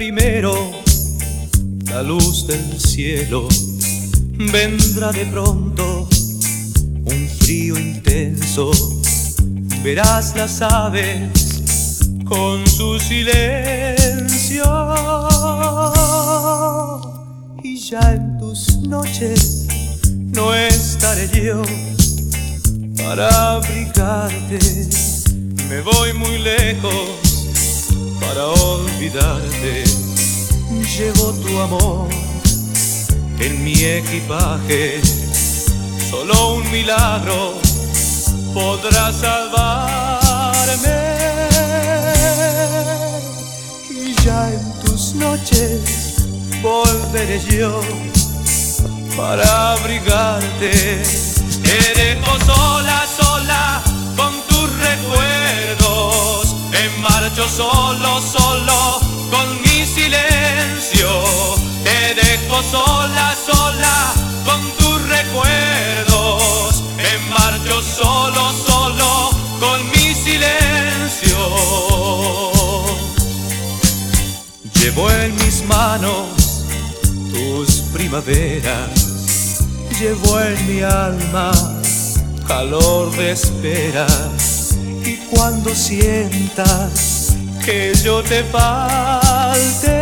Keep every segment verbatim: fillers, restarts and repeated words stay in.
primero la luz del cielo, vendrá de pronto un frío intenso. Verás las aves con su silencio, y ya en tus noches no estaré yo para abrigarte. Me voy muy lejos para olvidarte. Llevo tu amor en mi equipaje. Solo un milagro podrá salvarme. Y ya en tus noches volveré yo para abrigarte. Te dejo sola, sola con tus recuerdos. Me marcho solo, solo con mi silencio. Te dejo sola, sola con tus recuerdos. Me marcho solo, solo con mi silencio. Llevo en mis manos tus primaveras. Llevo en mi alma calor de espera. Y cuando sientas que yo te falte,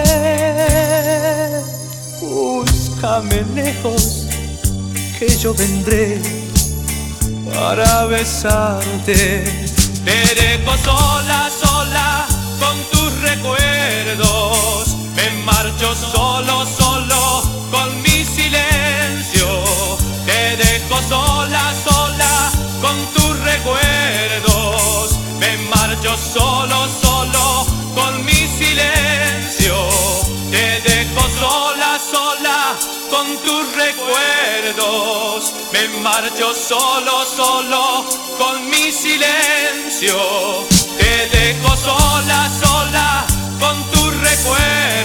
búscame lejos, que yo vendré para besarte. Te dejo sola, sola con tus recuerdos. Me marcho solo, solo con mi silencio. Te dejo sola, sola con tus recuerdos. Me marcho solo, solo con mi silencio. Te dejo sola, sola con tus recuerdos. Me marcho solo, solo con mi silencio. Te dejo sola, sola con tus recuerdos.